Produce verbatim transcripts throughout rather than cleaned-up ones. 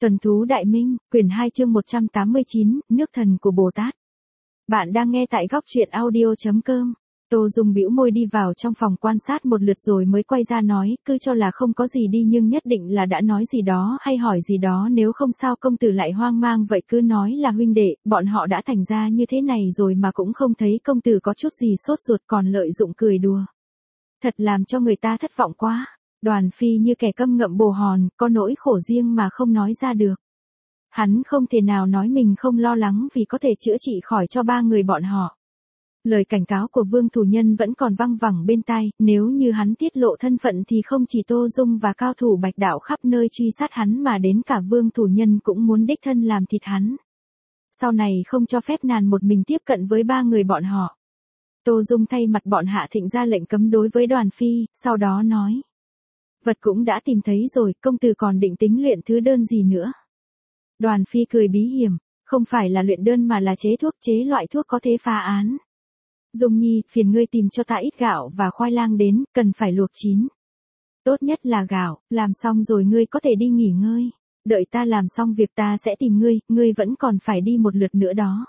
Tuần thú Đại Minh, quyển hai chương một trăm tám mươi chín, nước thần của Bồ Tát. Bạn đang nghe tại góc truyện audio.com. Tô Dung bĩu môi đi vào trong phòng quan sát một lượt rồi mới quay ra nói, cứ cho là không có gì đi nhưng nhất định là đã nói gì đó hay hỏi gì đó, nếu không sao công tử lại hoang mang vậy, cứ nói là huynh đệ, bọn họ đã thành ra như thế này rồi mà cũng không thấy công tử có chút gì sốt ruột, còn lợi dụng cười đùa. Thật làm cho người ta thất vọng quá. Đoàn Phi như kẻ câm ngậm bồ hòn, có nỗi khổ riêng mà không nói ra được. Hắn không thể nào nói mình không lo lắng vì có thể chữa trị khỏi cho ba người bọn họ. Lời cảnh cáo của Vương Thủ Nhân vẫn còn văng vẳng bên tai, nếu như hắn tiết lộ thân phận thì không chỉ Tô Dung và cao thủ Bạch Đạo khắp nơi truy sát hắn mà đến cả Vương Thủ Nhân cũng muốn đích thân làm thịt hắn. Sau này không cho phép nàng một mình tiếp cận với ba người bọn họ. Tô Dung thay mặt bọn Hạ Thịnh ra lệnh cấm đối với Đoàn Phi, sau đó nói. Vật cũng đã tìm thấy rồi, công tử còn định tính luyện thứ đơn gì nữa? Đoàn Phi cười bí hiểm, không phải là luyện đơn mà là chế thuốc, chế loại thuốc có thể phá án. Dung Nhi, phiền ngươi tìm cho ta ít gạo và khoai lang đến, cần phải luộc chín. Tốt nhất là gạo, làm xong rồi ngươi có thể đi nghỉ ngơi. Đợi ta làm xong việc ta sẽ tìm ngươi, ngươi vẫn còn phải đi một lượt nữa đó.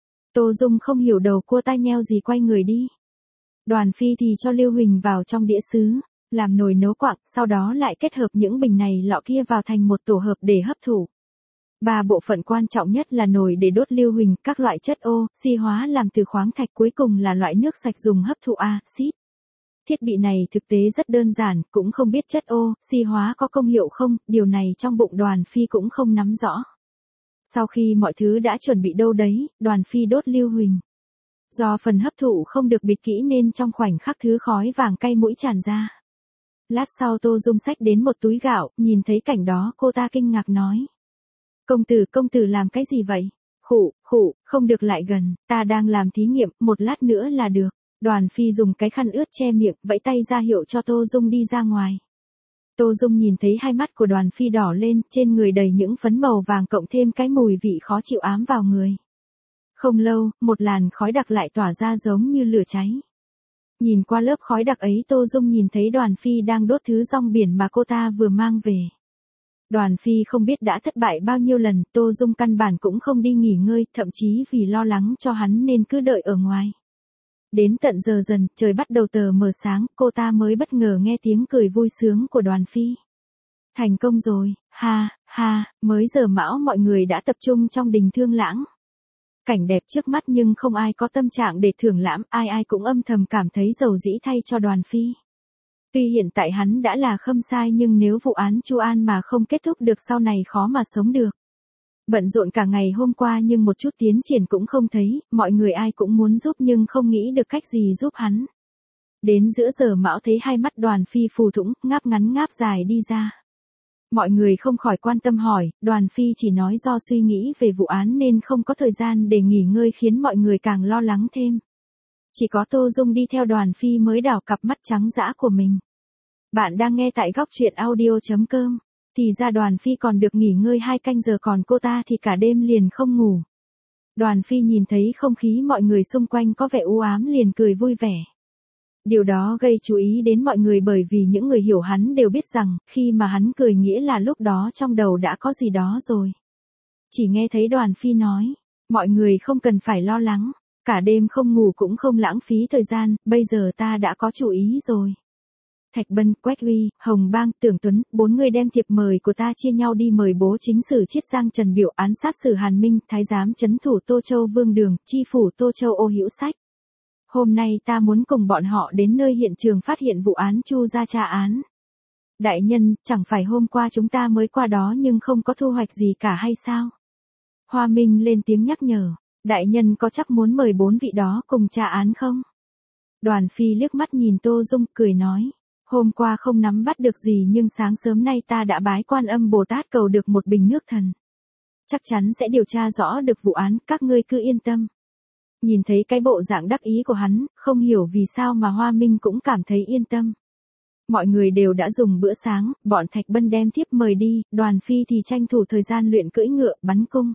Tô Dung không hiểu đầu cua tai nheo gì quay người đi. Đoàn Phi thì cho Lưu Huỳnh vào trong đĩa sứ, làm nồi nấu quặng, sau đó lại kết hợp những bình này lọ kia vào thành một tổ hợp để hấp thụ. Ba bộ phận quan trọng nhất là nồi để đốt lưu huỳnh, các loại chất oxy hóa làm từ khoáng thạch, cuối cùng là loại nước sạch dùng hấp thụ axit. Thiết bị này thực tế rất đơn giản, cũng không biết chất oxy hóa có công hiệu không, điều này trong bụng Đoàn Phi cũng không nắm rõ. Sau khi mọi thứ đã chuẩn bị đâu đấy, Đoàn Phi đốt lưu huỳnh. Do phần hấp thụ không được bịt kỹ nên trong khoảnh khắc thứ khói vàng cay mũi tràn ra. Lát sau Tô Dung xách đến một túi gạo, nhìn thấy cảnh đó cô ta kinh ngạc nói. Công tử, công tử làm cái gì vậy? Khụ, khụ, không được lại gần, ta đang làm thí nghiệm, một lát nữa là được. Đoàn Phi dùng cái khăn ướt che miệng, vẫy tay ra hiệu cho Tô Dung đi ra ngoài. Tô Dung nhìn thấy hai mắt của Đoàn Phi đỏ lên, trên người đầy những phấn màu vàng cộng thêm cái mùi vị khó chịu ám vào người. Không lâu, một làn khói đặc lại tỏa ra giống như lửa cháy. Nhìn qua lớp khói đặc ấy Tô Dung nhìn thấy Đoàn Phi đang đốt thứ rong biển mà cô ta vừa mang về. Đoàn Phi không biết đã thất bại bao nhiêu lần, Tô Dung căn bản cũng không đi nghỉ ngơi, thậm chí vì lo lắng cho hắn nên cứ đợi ở ngoài. Đến tận giờ dần, trời bắt đầu tờ mờ sáng, cô ta mới bất ngờ nghe tiếng cười vui sướng của Đoàn Phi. Thành công rồi, ha, ha, mới giờ mão mọi người đã tập trung trong đình Thương Lãng. Cảnh đẹp trước mắt nhưng không ai có tâm trạng để thưởng lãm, ai ai cũng âm thầm cảm thấy giàu dĩ thay cho Đoàn Phi. Tuy hiện tại hắn đã là khâm sai nhưng nếu vụ án Chu An mà không kết thúc được sau này khó mà sống được. Bận rộn cả ngày hôm qua nhưng một chút tiến triển cũng không thấy, mọi người ai cũng muốn giúp nhưng không nghĩ được cách gì giúp hắn. Đến giữa giờ mão thấy hai mắt Đoàn Phi phù thủng, ngáp ngắn ngáp dài đi ra. Mọi người không khỏi quan tâm hỏi, Đoàn Phi chỉ nói do suy nghĩ về vụ án nên không có thời gian để nghỉ ngơi khiến mọi người càng lo lắng thêm. Chỉ có Tô Dung đi theo Đoàn Phi mới đảo cặp mắt trắng dã của mình. Bạn đang nghe tại góc truyện audio.com. Thì ra Đoàn Phi còn được nghỉ ngơi hai canh giờ, còn cô ta thì cả đêm liền không ngủ. Đoàn Phi nhìn thấy không khí mọi người xung quanh có vẻ u ám liền cười vui vẻ. Điều đó gây chú ý đến mọi người bởi vì những người hiểu hắn đều biết rằng, khi mà hắn cười nghĩa là lúc đó trong đầu đã có gì đó rồi. Chỉ nghe thấy Đoàn Phi nói, mọi người không cần phải lo lắng, cả đêm không ngủ cũng không lãng phí thời gian, bây giờ ta đã có chủ ý rồi. Thạch Bân, Quách Uy, Hồng Bang, Tưởng Tuấn, bốn người đem thiệp mời của ta chia nhau đi mời bố chính sử Chiết Giang Trần Biểu, án sát sử Hàn Minh, thái giám trấn thủ Tô Châu Vương Đường, chi phủ Tô Châu Ô Hữu Sách. Hôm nay ta muốn cùng bọn họ đến nơi hiện trường phát hiện vụ án Chu ra tra án. Đại nhân, chẳng phải hôm qua chúng ta mới qua đó nhưng không có thu hoạch gì cả hay sao? Hoa Minh lên tiếng nhắc nhở, đại nhân có chắc muốn mời bốn vị đó cùng tra án không? Đoàn Phi liếc mắt nhìn Tô Dung, cười nói. Hôm qua không nắm bắt được gì nhưng sáng sớm nay ta đã bái Quan Âm Bồ Tát cầu được một bình nước thần. Chắc chắn sẽ điều tra rõ được vụ án, các ngươi cứ yên tâm. Nhìn thấy cái bộ dạng đắc ý của hắn, không hiểu vì sao mà Hoa Minh cũng cảm thấy yên tâm. Mọi người đều đã dùng bữa sáng, bọn Thạch Bân đem thiếp mời đi, Đoàn Phi thì tranh thủ thời gian luyện cưỡi ngựa, bắn cung.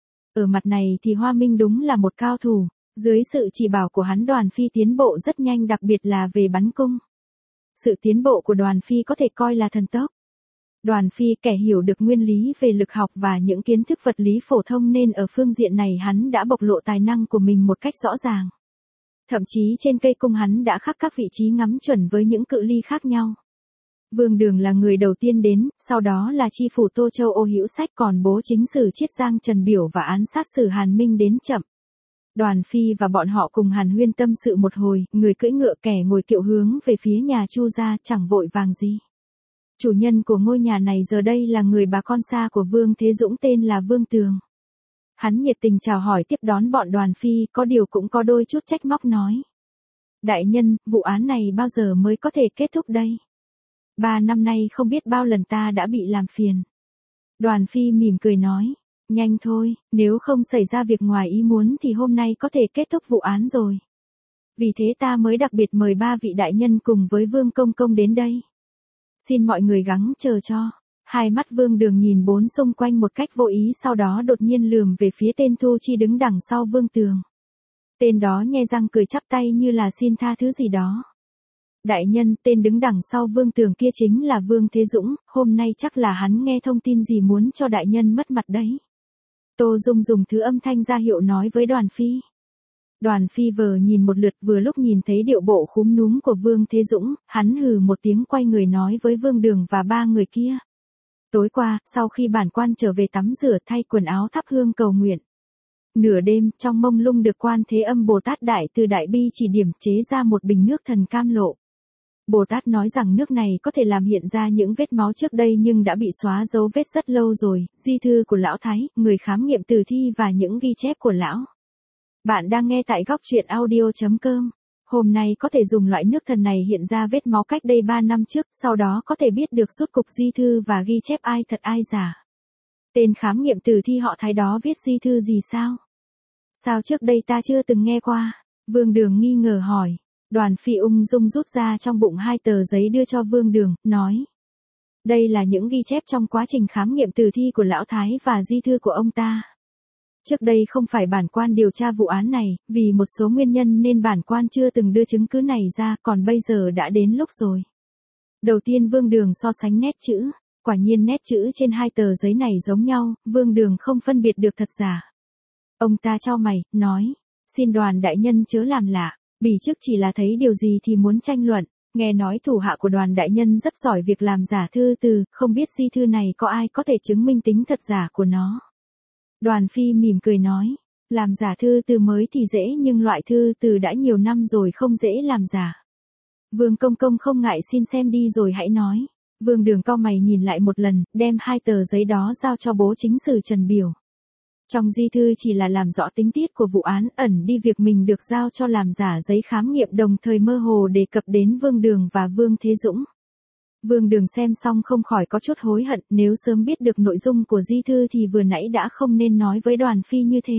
Ở mặt này thì Hoa Minh đúng là một cao thủ, dưới sự chỉ bảo của hắn Đoàn Phi tiến bộ rất nhanh, đặc biệt là về bắn cung. Sự tiến bộ của Đoàn Phi có thể coi là thần tốc. Đoàn Phi kẻ hiểu được nguyên lý về lực học và những kiến thức vật lý phổ thông nên ở phương diện này hắn đã bộc lộ tài năng của mình một cách rõ ràng. Thậm chí trên cây cung hắn đã khắc các vị trí ngắm chuẩn với những cự ly khác nhau. Vương Đường là người đầu tiên đến, sau đó là chi phủ Tô Châu Ô Hữu Sách, còn bố chính sử Chiết Giang Trần Biểu và án sát sử Hàn Minh đến chậm. Đoàn Phi và bọn họ cùng hàn huyên tâm sự một hồi, người cưỡi ngựa kẻ ngồi kiệu hướng về phía nhà Chu gia, chẳng vội vàng gì. Chủ nhân của ngôi nhà này giờ đây là người bà con xa của Vương Thế Dũng tên là Vương Tường. Hắn nhiệt tình chào hỏi tiếp đón bọn Đoàn Phi, có điều cũng có đôi chút trách móc nói. Đại nhân, vụ án này bao giờ mới có thể kết thúc đây? Ba năm nay không biết bao lần ta đã bị làm phiền. Đoàn Phi mỉm cười nói. Nhanh thôi, nếu không xảy ra việc ngoài ý muốn thì hôm nay có thể kết thúc vụ án rồi. Vì thế ta mới đặc biệt mời ba vị đại nhân cùng với Vương Công Công đến đây. Xin mọi người gắng chờ cho. Hai mắt Vương Đường nhìn bốn xung quanh một cách vô ý, sau đó đột nhiên lườm về phía tên Thu Chi đứng đằng sau Vương Tường. Tên đó nhe răng cười chắp tay như là xin tha thứ gì đó. Đại nhân, tên đứng đằng sau Vương Tường kia chính là Vương Thế Dũng, hôm nay chắc là hắn nghe thông tin gì muốn cho đại nhân mất mặt đấy. Tô Dung dùng thứ âm thanh ra hiệu nói với Đoàn Phi. Đoàn Phi vờ nhìn một lượt, vừa lúc nhìn thấy điệu bộ khúm núm của Vương Thế Dũng, hắn hừ một tiếng quay người nói với Vương Đường và ba người kia. Tối qua, sau khi bản quan trở về tắm rửa thay quần áo thắp hương cầu nguyện. Nửa đêm, trong mông lung được Quan Thế Âm Bồ Tát Đại Từ Đại Bi chỉ điểm chế ra một bình nước thần cam lộ. Bồ Tát nói rằng nước này có thể làm hiện ra những vết máu trước đây nhưng đã bị xóa dấu vết rất lâu rồi, di thư của Lão Thái, người khám nghiệm tử thi và những ghi chép của Lão. Bạn đang nghe tại góc truyện audio chấm com. Hôm nay có thể dùng loại nước thần này hiện ra vết máu cách đây ba năm trước, sau đó có thể biết được rốt cục di thư và ghi chép ai thật ai giả. Tên khám nghiệm tử thi họ Thái đó viết di thư gì sao? Sao trước đây ta chưa từng nghe qua? Vương Đường nghi ngờ hỏi. Đoàn Phi ung dung rút ra trong bụng hai tờ giấy đưa cho Vương Đường, nói. Đây là những ghi chép trong quá trình khám nghiệm tử thi của Lão Thái và di thư của ông ta. Trước đây không phải bản quan điều tra vụ án này, vì một số nguyên nhân nên bản quan chưa từng đưa chứng cứ này ra, còn bây giờ đã đến lúc rồi. Đầu tiên Vương Đường so sánh nét chữ, quả nhiên nét chữ trên hai tờ giấy này giống nhau, Vương Đường không phân biệt được thật giả. Ông ta chau mày, nói, xin Đoàn đại nhân chớ làm lạ, bỉ trước chỉ là thấy điều gì thì muốn tranh luận, nghe nói thủ hạ của Đoàn đại nhân rất giỏi việc làm giả thư từ, không biết di thư này có ai có thể chứng minh tính thật giả của nó. Đoàn Phi mỉm cười nói, làm giả thư từ mới thì dễ nhưng loại thư từ đã nhiều năm rồi không dễ làm giả. Vương Công Công không ngại xin xem đi rồi hãy nói. Vương Đường cau mày nhìn lại một lần, đem hai tờ giấy đó giao cho bố chính sử Trần Biểu. Trong di thư chỉ là làm rõ tính tiết của vụ án, ẩn đi việc mình được giao cho làm giả giấy khám nghiệm, đồng thời mơ hồ đề cập đến Vương Đường và Vương Thế Dũng. Vương Đường xem xong không khỏi có chút hối hận, nếu sớm biết được nội dung của di thư thì vừa nãy đã không nên nói với Đoàn Phi như thế.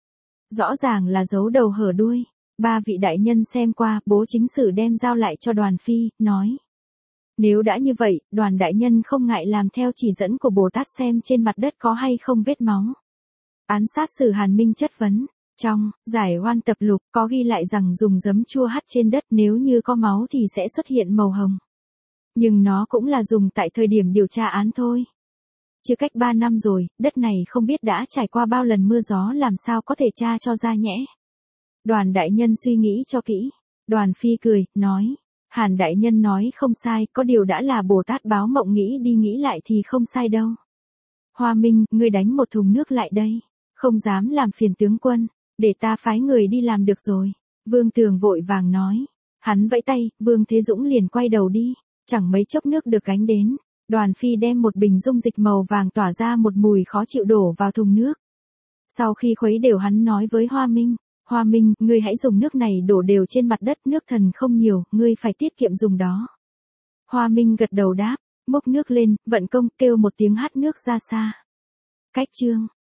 Rõ ràng là giấu đầu hở đuôi. Ba vị đại nhân xem qua, bố chính sử đem giao lại cho Đoàn Phi, nói. Nếu đã như vậy, Đoàn đại nhân không ngại làm theo chỉ dẫn của Bồ Tát xem trên mặt đất có hay không vết máu. Án sát sử Hàn Minh chất vấn. Trong giải oan tập lục có ghi lại rằng dùng giấm chua hắt trên đất, nếu như có máu thì sẽ xuất hiện màu hồng. Nhưng nó cũng là dùng tại thời điểm điều tra án thôi. Chưa cách ba năm rồi, đất này không biết đã trải qua bao lần mưa gió, làm sao có thể tra cho ra nhẽ. Đoàn đại nhân suy nghĩ cho kỹ. Đoàn Phi cười, nói. Hàn đại nhân nói không sai, có điều đã là Bồ Tát báo mộng, nghĩ đi nghĩ lại thì không sai đâu. Hoa Minh, ngươi đánh một thùng nước lại đây. Không dám làm phiền tướng quân, để ta phái người đi làm được rồi. Vương Tường vội vàng nói. Hắn vẫy tay, Vương Thế Dũng liền quay đầu đi. Chẳng mấy chốc nước được gánh đến. Đoàn Phi đem một bình dung dịch màu vàng tỏa ra một mùi khó chịu đổ vào thùng nước. Sau khi khuấy đều hắn nói với Hoa Minh. Hoa Minh, ngươi hãy dùng nước này đổ đều trên mặt đất, nước thần không nhiều, ngươi phải tiết kiệm dùng đó. Hoa Minh gật đầu đáp, múc nước lên, vận công, kêu một tiếng hắt nước ra xa. Cách chương